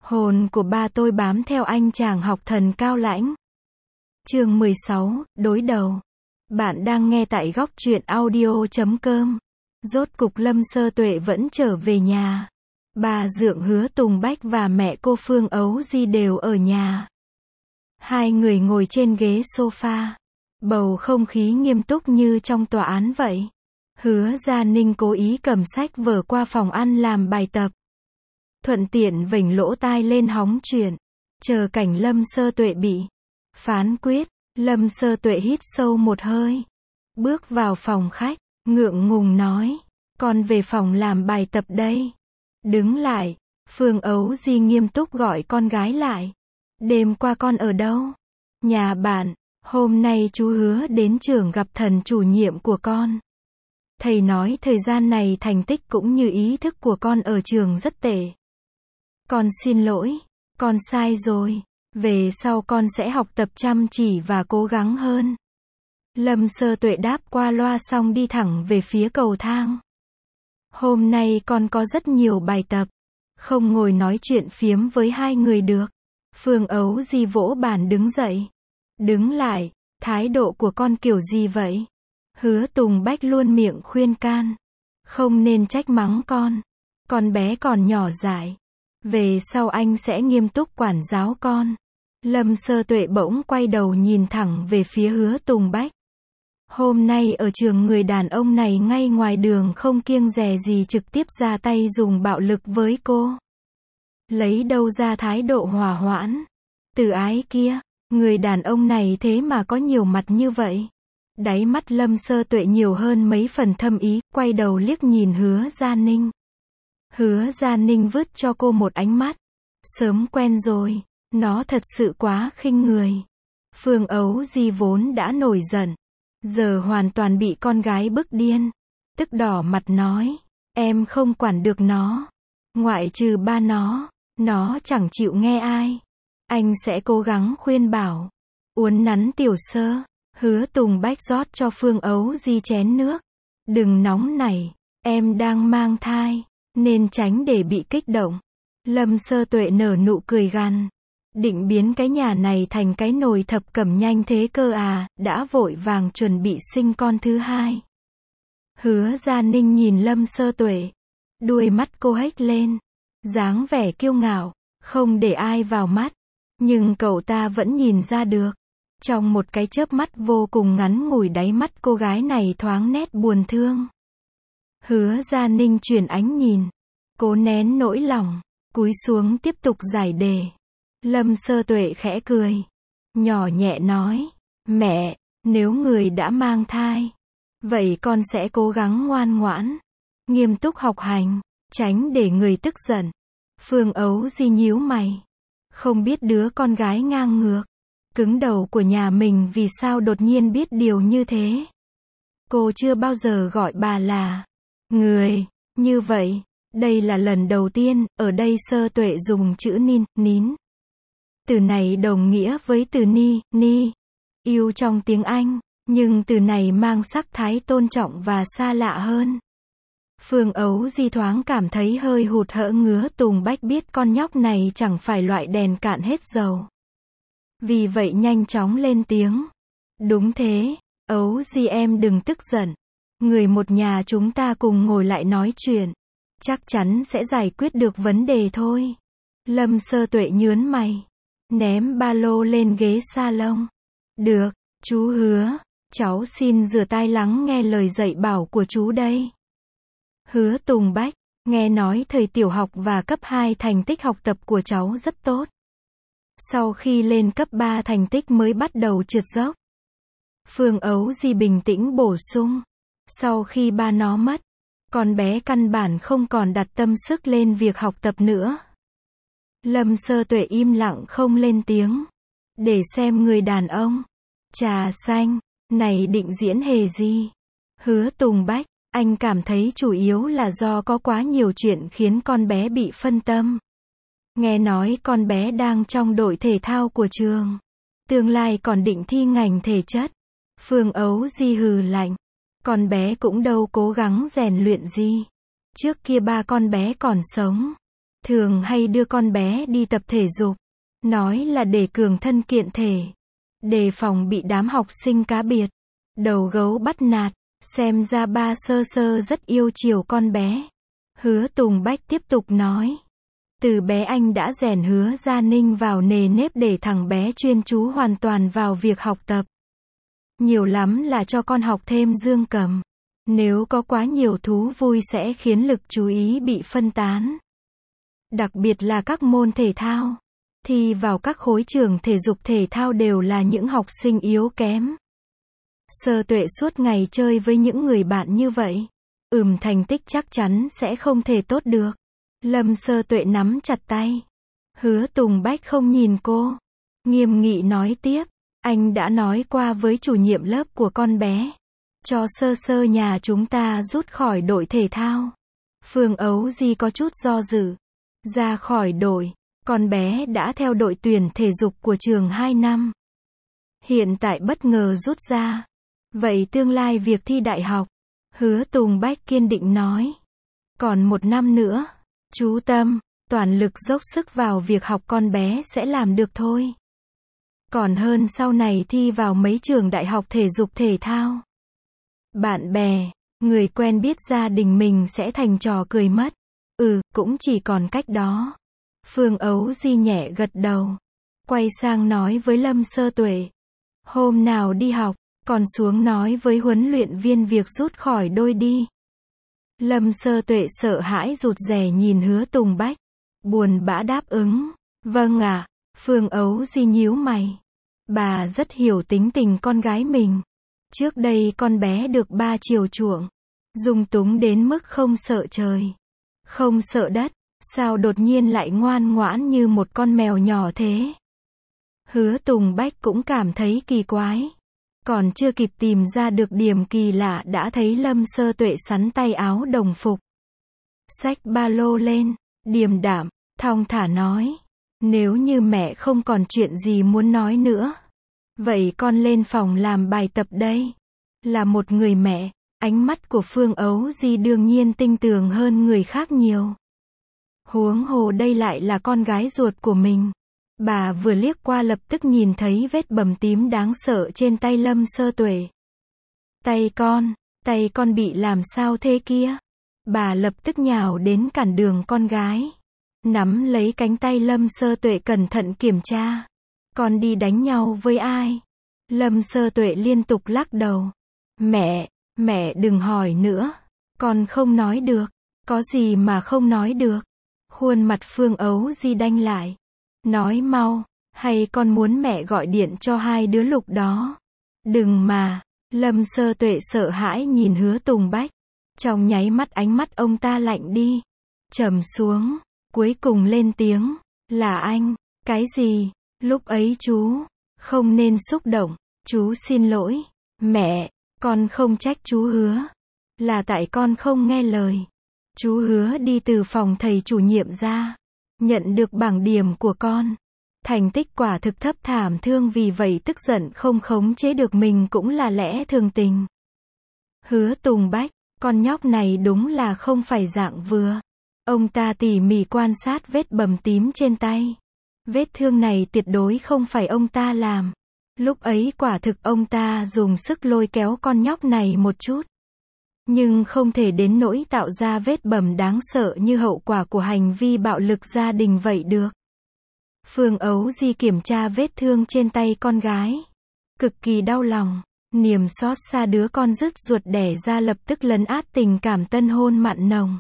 Hồn của ba tôi bám theo anh chàng học thần cao lãnh. Chương 16, đối đầu. Bạn đang nghe tại góc truyện audio.com. Rốt cục Lâm Sơ Tuệ vẫn trở về nhà. Bà Dượng Hứa Tùng Bách và mẹ cô Phương Ấu Di đều ở nhà. Hai người ngồi trên ghế sofa. Bầu không khí nghiêm túc như trong tòa án vậy. Hứa Gia Ninh cố ý cầm sách vở qua phòng ăn làm bài tập. Thuận tiện vểnh lỗ tai lên hóng chuyện. Chờ cảnh Lâm Sơ Tuệ bị phán quyết. Lâm Sơ Tuệ hít sâu một hơi. Bước vào phòng khách, ngượng ngùng nói. Con về phòng làm bài tập đây. Đứng lại. Phương Ấu Di nghiêm túc gọi con gái lại. Đêm qua con ở đâu? Nhà bạn. Hôm nay chú Hứa đến trường gặp thần chủ nhiệm của con. Thầy nói thời gian này thành tích cũng như ý thức của con ở trường rất tệ. Con xin lỗi. Con sai rồi. Về sau con sẽ học tập chăm chỉ và cố gắng hơn. Lâm Sơ Tuệ đáp qua loa xong đi thẳng về phía cầu thang. Hôm nay con có rất nhiều bài tập. Không ngồi nói chuyện phiếm với hai người được. Phương Ấu Di vỗ bàn đứng dậy. Đứng lại. Thái độ của con kiểu gì vậy? Hứa Tùng Bách luôn miệng khuyên can. Không nên trách mắng con. Con bé còn nhỏ dại. Về sau anh sẽ nghiêm túc quản giáo con. Lâm Sơ Tuệ bỗng quay đầu nhìn thẳng về phía Hứa Tùng Bách. Hôm nay ở trường người đàn ông này ngay ngoài đường không kiêng dè gì trực tiếp ra tay dùng bạo lực với cô. Lấy đâu ra thái độ hòa hoãn. Từ ái kia, người đàn ông này thế mà có nhiều mặt như vậy. Đáy mắt Lâm Sơ Tuệ nhiều hơn mấy phần thâm ý, quay đầu liếc nhìn Hứa Gia Ninh. Hứa Gia Ninh vứt cho cô một ánh mắt. Sớm quen rồi, nó thật sự quá khinh người. Phương Ấu Di vốn đã nổi giận, giờ hoàn toàn bị con gái bức điên. Tức đỏ mặt nói, em không quản được nó. Ngoại trừ ba nó chẳng chịu nghe ai. Anh sẽ cố gắng khuyên bảo. Uốn nắn tiểu sơ. Hứa Tùng Bách rót cho Phương Ấu Di chén nước. Đừng nóng nảy, em đang mang thai, nên tránh để bị kích động. Lâm Sơ Tuệ nở nụ cười gằn. Định biến cái nhà này thành cái nồi thập cẩm nhanh thế cơ à, đã vội vàng chuẩn bị sinh con thứ hai. Hứa Gia Ninh nhìn Lâm Sơ Tuệ. Đuôi mắt cô hếch lên. Dáng vẻ kiêu ngạo, không để ai vào mắt. Nhưng cậu ta vẫn nhìn ra được. Trong một cái chớp mắt vô cùng ngắn ngủi đáy mắt cô gái này thoáng nét buồn thương. Hứa Gia Ninh chuyển ánh nhìn. Cố nén nỗi lòng. Cúi xuống tiếp tục giải đề. Lâm Sơ Tuệ khẽ cười. Nhỏ nhẹ nói. Mẹ, nếu người đã mang thai, vậy con sẽ cố gắng ngoan ngoãn. Nghiêm túc học hành. Tránh để người tức giận. Phương Ấu Di nhíu mày. Không biết đứa con gái ngang ngược, cứng đầu của nhà mình vì sao đột nhiên biết điều như thế. Cô chưa bao giờ gọi bà là người như vậy. Đây là lần đầu tiên, ở đây Sơ Tuệ dùng chữ nín. Từ này đồng nghĩa với từ ni, yêu trong tiếng Anh, nhưng từ này mang sắc thái tôn trọng và xa lạ hơn. Phương Ấu Di thoáng cảm thấy hơi hụt hẫng. Hứa Tùng Bách biết con nhóc này chẳng phải loại đèn cạn hết dầu. Vì vậy nhanh chóng lên tiếng. Đúng thế, Ấu Di em đừng tức giận. Người một nhà chúng ta cùng ngồi lại nói chuyện. Chắc chắn sẽ giải quyết được vấn đề thôi. Lâm Sơ Tuệ nhớn mày. Ném ba lô lên ghế salon. Được, chú Hứa, cháu xin rửa tai lắng nghe lời dạy bảo của chú đây. Hứa Tùng Bách, nghe nói thời tiểu học và cấp 2 thành tích học tập của cháu rất tốt. Sau khi lên cấp 3 thành tích mới bắt đầu trượt dốc. Phương Ấu Di bình tĩnh bổ sung. Sau khi ba nó mất, con bé căn bản không còn đặt tâm sức lên việc học tập nữa. Lâm Sơ Tuệ im lặng không lên tiếng. Để xem người đàn ông trà xanh này định diễn hề gì. Hứa Tùng Bách, anh cảm thấy chủ yếu là do có quá nhiều chuyện khiến con bé bị phân tâm. Nghe nói con bé đang trong đội thể thao của trường. Tương lai còn định thi ngành thể chất. Phương Ấu Di hừ lạnh. Con bé cũng đâu cố gắng rèn luyện gì. Trước kia ba con bé còn sống. thường hay đưa con bé đi tập thể dục, nói là để cường thân kiện thể, đề phòng bị đám học sinh cá biệt, đầu gấu bắt nạt, xem ra ba Sơ Sơ rất yêu chiều con bé. Hứa Tùng Bách tiếp tục nói. Từ bé anh đã rèn Hứa Gia Ninh vào nề nếp để thằng bé chuyên chú hoàn toàn vào việc học tập. Nhiều lắm là cho con học thêm dương cầm. Nếu có quá nhiều thú vui sẽ khiến lực chú ý bị phân tán. Đặc biệt là các môn thể thao. Thi vào các khối trường thể dục thể thao đều là những học sinh yếu kém. Sơ Tuệ suốt ngày chơi với những người bạn như vậy. Thành tích chắc chắn sẽ không thể tốt được. Lâm Sơ Tuệ nắm chặt tay. Hứa Tùng Bách không nhìn cô. Nghiêm nghị nói tiếp. Anh đã nói qua với chủ nhiệm lớp của con bé. Cho Sơ Sơ nhà chúng ta rút khỏi đội thể thao. Phương Ấu Di có chút do dự. Ra khỏi đội. Con bé đã theo đội tuyển thể dục của trường 2 năm. Hiện tại bất ngờ rút ra. Vậy tương lai việc thi đại học. Hứa Tùng Bách kiên định nói. Còn 1 năm nữa. Chú tâm, toàn lực dốc sức vào việc học con bé sẽ làm được thôi. Còn hơn sau này thi vào mấy trường đại học thể dục thể thao. Bạn bè, người quen biết gia đình mình sẽ thành trò cười mất. Cũng chỉ còn cách đó. Phương Ấu Di nhẹ gật đầu. Quay sang nói với Lâm Sơ Tuệ. Hôm nào đi học, còn xuống nói với huấn luyện viên việc rút khỏi đôi đi. Lâm Sơ Tuệ sợ hãi rụt rè nhìn Hứa Tùng Bách. Buồn bã đáp ứng. Vâng ạ. Phương Ấu Di nhíu mày. Bà rất hiểu tính tình con gái mình. Trước đây con bé được ba chiều chuộng. Dung túng đến mức không sợ trời. Không sợ đất. Sao đột nhiên lại ngoan ngoãn như một con mèo nhỏ thế? Hứa Tùng Bách cũng cảm thấy kỳ quái. Còn chưa kịp tìm ra được điểm kỳ lạ đã thấy Lâm Sơ Tuệ sắn tay áo đồng phục. Xách ba lô lên, điềm đạm, thong thả nói. Nếu như mẹ không còn chuyện gì muốn nói nữa. Vậy con lên phòng làm bài tập đây. Là một người mẹ, ánh mắt của Phương Ấu Di đương nhiên tinh tường hơn người khác nhiều. Huống hồ đây lại là con gái ruột của mình. Bà vừa liếc qua lập tức nhìn thấy vết bầm tím đáng sợ trên tay Lâm Sơ Tuệ. Tay con bị làm sao thế kia? Bà lập tức nhào đến cản đường con gái. Nắm lấy cánh tay Lâm Sơ Tuệ cẩn thận kiểm tra. Con đi đánh nhau với ai? Lâm Sơ Tuệ liên tục lắc đầu. Mẹ đừng hỏi nữa. Con không nói được. Có gì mà không nói được? Khuôn mặt Phương Ấu Di đanh lại. Nói mau, hay con muốn mẹ gọi điện cho hai đứa Lục đó? Đừng mà. Lâm Sơ Tuệ sợ hãi nhìn Hứa Tùng Bách. Trong nháy mắt ánh mắt ông ta lạnh đi. Trầm xuống. Cuối cùng lên tiếng. Là anh. Cái gì? Lúc ấy chú không nên xúc động. Chú xin lỗi. Mẹ, con không trách chú Hứa. Là tại con không nghe lời. Chú Hứa đi từ phòng thầy chủ nhiệm ra. Nhận được bảng điểm của con. Thành tích quả thực thấp thảm thương, vì vậy tức giận không khống chế được mình cũng là lẽ thường tình. Hứa Tùng Bách, con nhóc này đúng là không phải dạng vừa. Ông ta tỉ mỉ quan sát vết bầm tím trên tay. Vết thương này tuyệt đối không phải ông ta làm. Lúc ấy quả thực ông ta dùng sức lôi kéo con nhóc này một chút. Nhưng không thể đến nỗi tạo ra vết bầm đáng sợ như hậu quả của hành vi bạo lực gia đình vậy được. Phương Ấu Di kiểm tra vết thương trên tay con gái. Cực kỳ đau lòng. Niềm xót xa đứa con rứt ruột đẻ ra lập tức lấn át tình cảm tân hôn mặn nồng.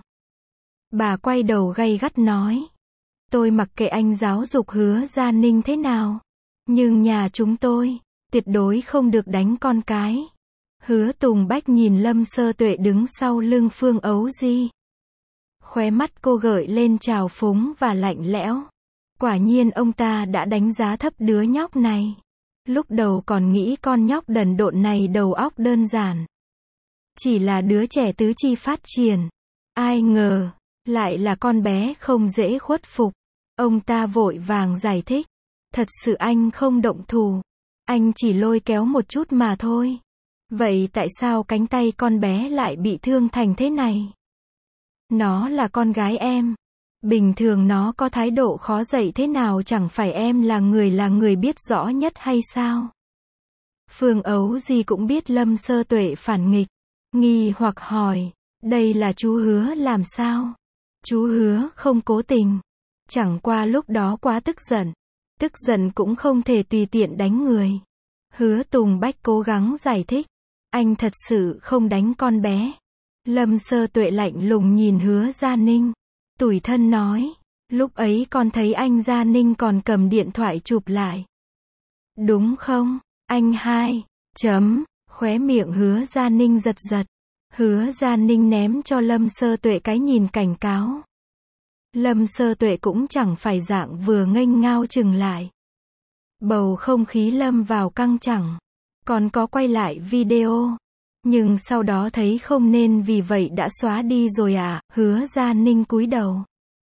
Bà quay đầu gay gắt nói. Tôi mặc kệ anh giáo dục Hứa Gia Ninh thế nào. Nhưng nhà chúng tôi, tuyệt đối không được đánh con cái. Hứa Tùng Bách nhìn Lâm Sơ Tuệ đứng sau lưng Phương Ấu Di. Khóe mắt cô gợi lên trào phúng và lạnh lẽo. Quả nhiên ông ta đã đánh giá thấp đứa nhóc này. Lúc đầu còn nghĩ con nhóc đần độn này đầu óc đơn giản. Chỉ là đứa trẻ tứ chi phát triển. Ai ngờ, lại là con bé không dễ khuất phục. Ông ta vội vàng giải thích. Thật sự anh không động thủ. Anh chỉ lôi kéo một chút mà thôi. Vậy tại sao cánh tay con bé lại bị thương thành thế này? Nó là con gái em. Bình thường nó có thái độ khó dạy thế nào chẳng phải em là người biết rõ nhất hay sao? Phương Ấu Di cũng biết Lâm Sơ Tuệ phản nghịch, nghi hoặc hỏi, đây là chú Hứa làm sao? Chú Hứa không cố tình, chẳng qua lúc đó quá tức giận cũng không thể tùy tiện đánh người. Hứa Tùng Bách cố gắng giải thích, anh thật sự không đánh con bé. Lâm Sơ Tuệ lạnh lùng nhìn Hứa Gia Ninh, tủi thân nói, lúc ấy con thấy anh Gia Ninh còn cầm điện thoại chụp lại. Đúng không, anh hai, khóe miệng Hứa Gia Ninh giật giật. Hứa Gia Ninh ném cho Lâm Sơ Tuệ cái nhìn cảnh cáo. Lâm Sơ Tuệ cũng chẳng phải dạng vừa nghênh ngao chừng lại. Bầu không khí lâm vào căng thẳng. Còn có quay lại video. Nhưng sau đó thấy không nên vì vậy đã xóa đi rồi à, Hứa Gia Ninh cúi đầu.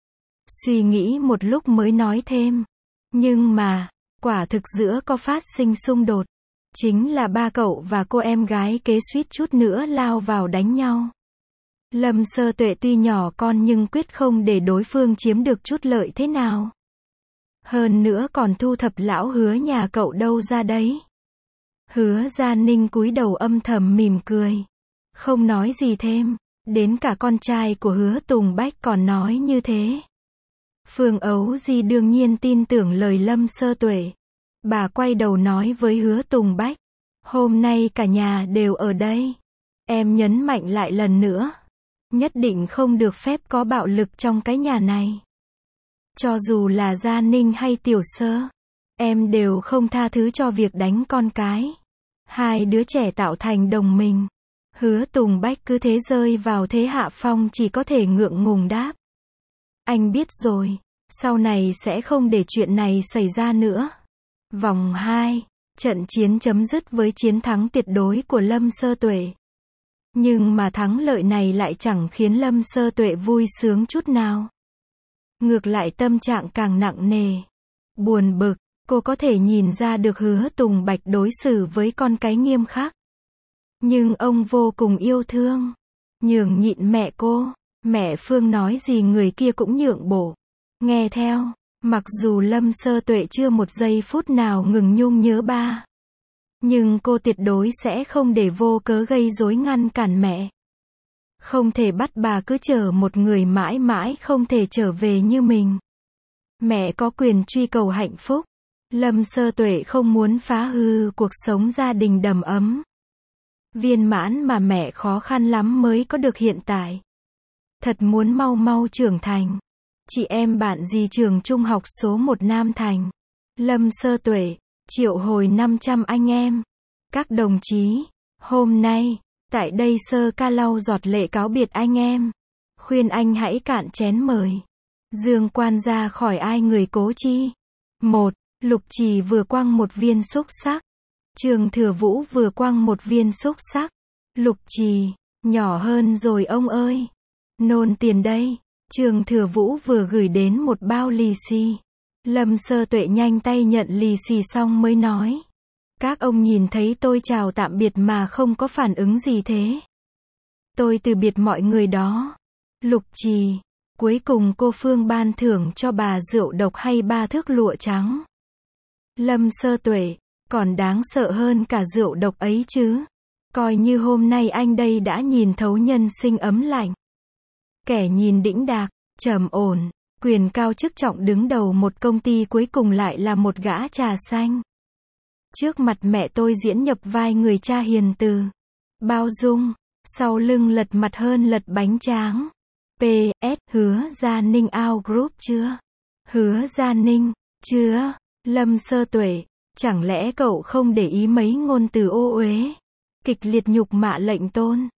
Suy nghĩ một lúc mới nói thêm. Nhưng mà, quả thực giữa có phát sinh xung đột. Chính là ba cậu và cô em gái kế suýt chút nữa lao vào đánh nhau. Lâm Sơ Tuệ tuy nhỏ con nhưng quyết không để đối phương chiếm được chút lợi thế nào. Hơn nữa còn thu thập lão Hứa nhà cậu đâu ra đấy. Hứa Gia Ninh cúi đầu âm thầm mỉm cười. Không nói gì thêm. Đến cả con trai của Hứa Tùng Bách còn nói như thế. Phương Ấu Di đương nhiên tin tưởng lời Lâm Sơ Tuệ. Bà quay đầu nói với Hứa Tùng Bách. Hôm nay cả nhà đều ở đây. Em nhấn mạnh lại lần nữa. Nhất định không được phép có bạo lực trong cái nhà này. Cho dù là Gia Ninh hay Tiểu Sơ, em đều không tha thứ cho việc đánh con cái. Hai đứa trẻ tạo thành đồng minh. Hứa Tùng Bách cứ thế rơi vào thế hạ phong, chỉ có thể ngượng ngùng đáp. Anh biết rồi, sau này sẽ không để chuyện này xảy ra nữa. Vòng 2, trận chiến chấm dứt với chiến thắng tuyệt đối của Lâm Sơ Tuệ. Nhưng mà thắng lợi này lại chẳng khiến Lâm Sơ Tuệ vui sướng chút nào. Ngược lại tâm trạng càng nặng nề. Buồn bực, cô có thể nhìn ra được Hứa Tùng Bạch đối xử với con cái nghiêm khắc. Nhưng ông vô cùng yêu thương. Nhường nhịn mẹ cô. Mẹ Phương nói gì người kia cũng nhượng bộ. Nghe theo. Mặc dù Lâm Sơ Tuệ chưa một giây phút nào ngừng nhung nhớ ba. Nhưng cô tuyệt đối sẽ không để vô cớ gây rối ngăn cản mẹ. Không thể bắt bà cứ chờ một người mãi mãi không thể trở về như mình. Mẹ có quyền truy cầu hạnh phúc. Lâm Sơ Tuệ không muốn phá hư cuộc sống gia đình đầm ấm, viên mãn mà mẹ khó khăn lắm mới có được hiện tại. Thật muốn mau mau trưởng thành. Chị em bạn gì trường trung học số 1 Nam Thành. Lâm Sơ Tuệ, triệu hồi 500 anh em. Các đồng chí, hôm nay, tại đây Sơ ca lau giọt lệ cáo biệt anh em. Khuyên anh hãy cạn chén mời. Dương quan ra khỏi ai người cố chi. 1. Lục Trì vừa quăng một viên xúc xắc. Trường Thừa Vũ vừa quăng một viên xúc xắc. Lục Trì, nhỏ hơn rồi ông ơi. Nôn tiền đây. Trường Thừa Vũ vừa gửi đến một bao lì xì. Lâm Sơ Tuệ nhanh tay nhận lì xì xong mới nói. Các ông nhìn thấy tôi chào tạm biệt mà không có phản ứng gì thế. Tôi từ biệt mọi người đó. Lục Trì, cuối cùng cô Phương ban thưởng cho bà rượu độc hay 3 thước lụa trắng. Lâm Sơ Tuệ, còn đáng sợ hơn cả rượu độc ấy chứ. Coi như hôm nay anh đây đã nhìn thấu nhân sinh ấm lạnh. Kẻ nhìn đĩnh đạc, trầm ổn, quyền cao chức trọng đứng đầu một công ty cuối cùng lại là một gã trà xanh. Trước mặt mẹ tôi diễn nhập vai người cha hiền từ, bao dung, sau lưng lật mặt hơn lật bánh tráng. PS, Hứa Gia Ninh out group chưa? Hứa Gia Ninh, chưa. Lâm Sơ Tuệ, chẳng lẽ cậu không để ý mấy ngôn từ ô uế, kịch liệt nhục mạ lệnh tôn?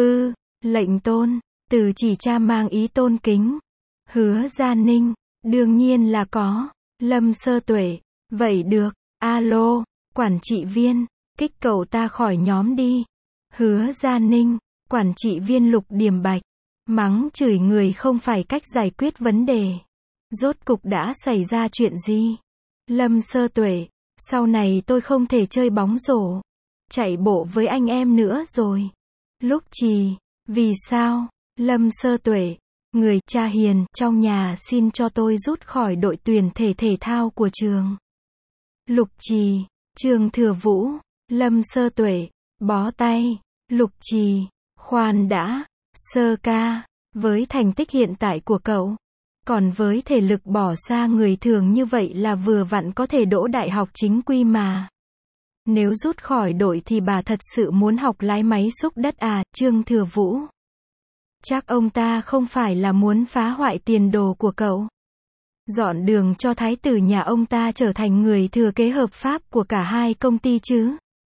Lệnh tôn, từ chỉ cha mang ý tôn kính. Hứa Gia Ninh, đương nhiên là có. Lâm Sơ Tuệ, vậy được, alo, quản trị viên, kích cậu ta khỏi nhóm đi. Hứa Gia Ninh, quản trị viên Lục Điềm Bạch, mắng chửi người không phải cách giải quyết vấn đề. Rốt cục đã xảy ra chuyện gì? Lâm Sơ Tuệ, sau này tôi không thể chơi bóng rổ, chạy bộ với anh em nữa rồi. Lục Trì, vì sao? Lâm Sơ Tuệ, Người cha hiền trong nhà xin cho tôi rút khỏi đội tuyển thể thao của trường. Lục Trì, Trương Thừa Vũ, Lâm Sơ Tuệ, bó tay. Lục Trì, khoan đã, Sơ ca, với thành tích hiện tại của cậu, còn với thể lực bỏ xa người thường như vậy là vừa vặn có thể đỗ đại học chính quy mà. Nếu rút khỏi đội thì bà thật sự muốn học lái máy xúc đất à, Trương Thừa Vũ. Chắc ông ta không phải là muốn phá hoại tiền đồ của cậu. Dọn đường cho thái tử nhà ông ta trở thành người thừa kế hợp pháp của cả hai công ty chứ.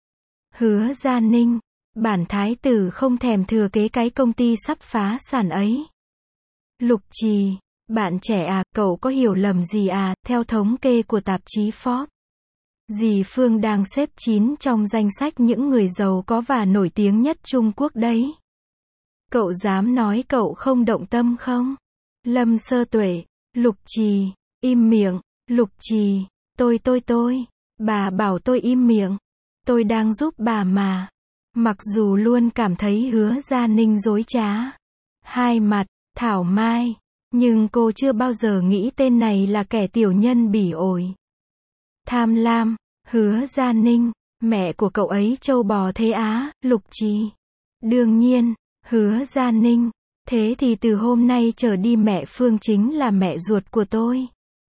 Hứa Gia Ninh, bản thái tử không thèm thừa kế cái công ty sắp phá sản ấy. Lục Trì, bạn trẻ à, cậu có hiểu lầm gì à, theo thống kê của tạp chí Forbes. Dì Phương đang xếp 9 trong danh sách những người giàu có và nổi tiếng nhất Trung Quốc đấy. Cậu dám nói cậu không động tâm không? Lâm Sơ Tuệ, Lục Trì, im miệng. Lục Trì, tôi, bà bảo tôi im miệng. Tôi đang giúp bà mà. Mặc dù luôn cảm thấy Hứa Gia Ninh dối trá, hai mặt, thảo mai, nhưng cô chưa bao giờ nghĩ tên này là kẻ tiểu nhân bỉ ổi. Tham lam, Hứa Gia Ninh, mẹ của cậu ấy trâu bò thế á, Lục Trì. Đương nhiên, Hứa Gia Ninh, thế thì từ hôm nay trở đi mẹ Phương chính là mẹ ruột của tôi.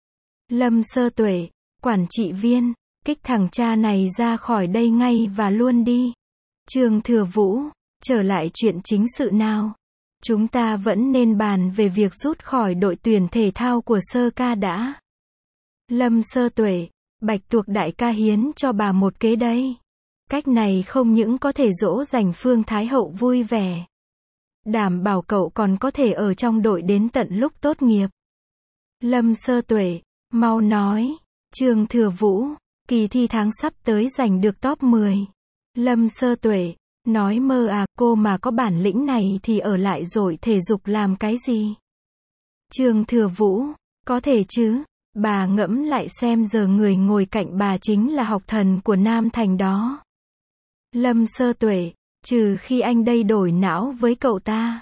Lâm Sơ Tuệ, quản trị viên, kích thằng cha này ra khỏi đây ngay và luôn đi. Trương Thừa Vũ, trở lại chuyện chính sự nào. Chúng ta vẫn nên bàn về việc rút khỏi đội tuyển thể thao của Sơ ca đã. Lâm Sơ Tuệ, Bạch Tuộc đại ca hiến cho bà một kế đây. Cách này không những có thể dỗ dành Phương Thái Hậu vui vẻ, đảm bảo cậu còn có thể ở trong đội đến tận lúc tốt nghiệp. Lâm Sơ Tuệ, mau nói. Trương Thừa Vũ, kỳ thi tháng sắp tới giành được top 10. Lâm Sơ Tuệ, nói mơ à, cô mà có bản lĩnh này thì ở lại rồi thể dục làm cái gì? Trương Thừa Vũ, có thể chứ, bà ngẫm lại xem giờ người ngồi cạnh bà chính là học thần của Nam Thành đó. Lâm Sơ Tuệ, trừ khi anh đây đổi não với cậu ta.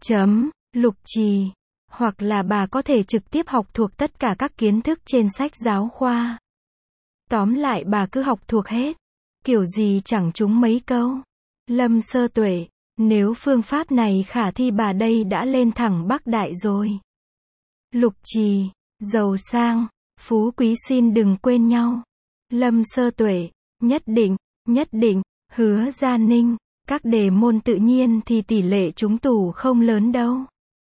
Lục Trì, hoặc là bà có thể trực tiếp học thuộc tất cả các kiến thức trên sách giáo khoa. Tóm lại bà cứ học thuộc hết. Kiểu gì chẳng trúng mấy câu. Lâm Sơ Tuệ, nếu phương pháp này khả thi bà đây đã lên thẳng Bắc Đại rồi. Lục Trì, giàu sang, phú quý xin đừng quên nhau. Lâm Sơ Tuệ, nhất định, Hứa Gia Ninh, các đề môn tự nhiên thì tỷ lệ trúng tủ không lớn đâu.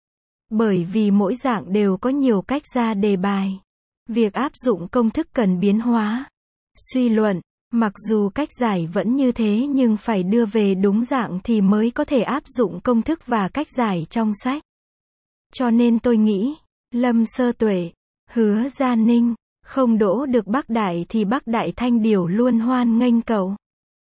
Bởi vì mỗi dạng đều có nhiều cách ra đề bài. Việc áp dụng công thức cần biến hóa. Suy luận, mặc dù cách giải vẫn như thế nhưng phải đưa về đúng dạng thì mới có thể áp dụng công thức và cách giải trong sách. Cho nên tôi nghĩ, Lâm Sơ Tuệ, Hứa Gia Ninh, không đỗ được Bắc Đại thì Bắc Đại Thanh Điểu luôn hoan nghênh cậu.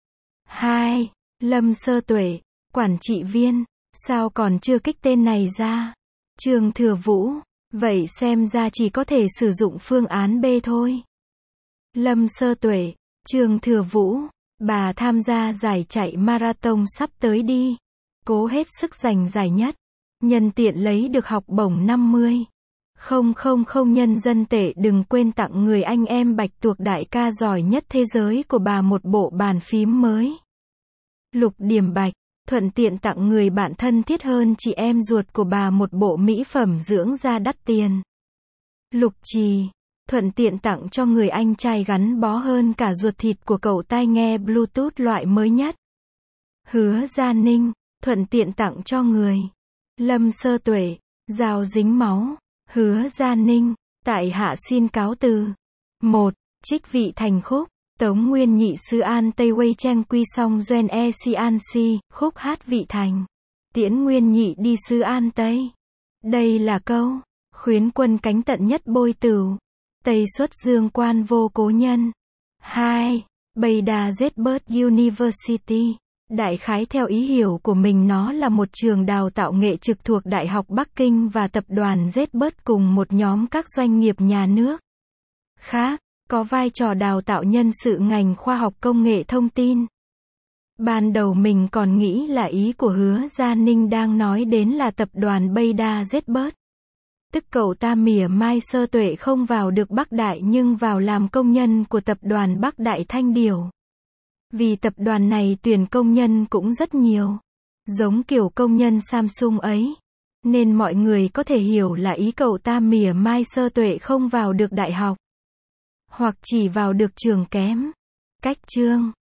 2. Lâm Sơ Tuệ, quản trị viên, sao còn chưa kích tên này ra? Trương Thừa Vũ, vậy xem ra chỉ có thể sử dụng phương án B thôi. Lâm Sơ Tuệ, Trương Thừa Vũ, bà tham gia giải chạy marathon sắp tới đi. Cố hết sức giành giải nhất. Nhân tiện lấy được học bổng 50. Không nhân dân tệ đừng quên tặng người anh em Bạch Tuộc đại ca giỏi nhất thế giới của bà một bộ bàn phím mới. Lục Điểm Bạch, thuận tiện tặng người bạn thân thiết hơn chị em ruột của bà một bộ mỹ phẩm dưỡng da đắt tiền. Lục Trì, thuận tiện tặng cho người anh trai gắn bó hơn cả ruột thịt của cậu tai nghe Bluetooth loại mới nhất. Hứa Gia Ninh, thuận tiện tặng cho người. Lâm Sơ Tuệ, dao dính máu. Hứa Gia Ninh, tại hạ xin cáo từ. 1. Trích vị thành khúc. Tống Nguyên Nhị Sư An Tây Wei Trang Quy Song Doen E Si An Si, khúc hát vị thành. Tiễn Nguyên Nhị đi Sư An Tây. Đây là câu. Khuyến quân cánh tận nhất bôi tửu. Tây xuất dương quan vô cố nhân. 2. Bầy Đà Zbird University. Đại khái theo ý hiểu của mình nó là một trường đào tạo nghệ trực thuộc Đại học Bắc Kinh và tập đoàn Zbird cùng một nhóm các doanh nghiệp nhà nước khác, có vai trò đào tạo nhân sự ngành khoa học công nghệ thông tin. Ban đầu mình còn nghĩ là ý của Hứa Gia Ninh đang nói đến là tập đoàn Bầy Đà Zbird. Tức cậu ta mỉa mai Sơ Tuệ không vào được Bắc Đại nhưng vào làm công nhân của tập đoàn Bắc Đại Thanh Điểu. Vì tập đoàn này tuyển công nhân cũng rất nhiều. Giống kiểu công nhân Samsung ấy. Nên mọi người có thể hiểu là ý cậu ta mỉa mai Sơ Tuệ không vào được đại học. Hoặc chỉ vào được trường kém. Cách chương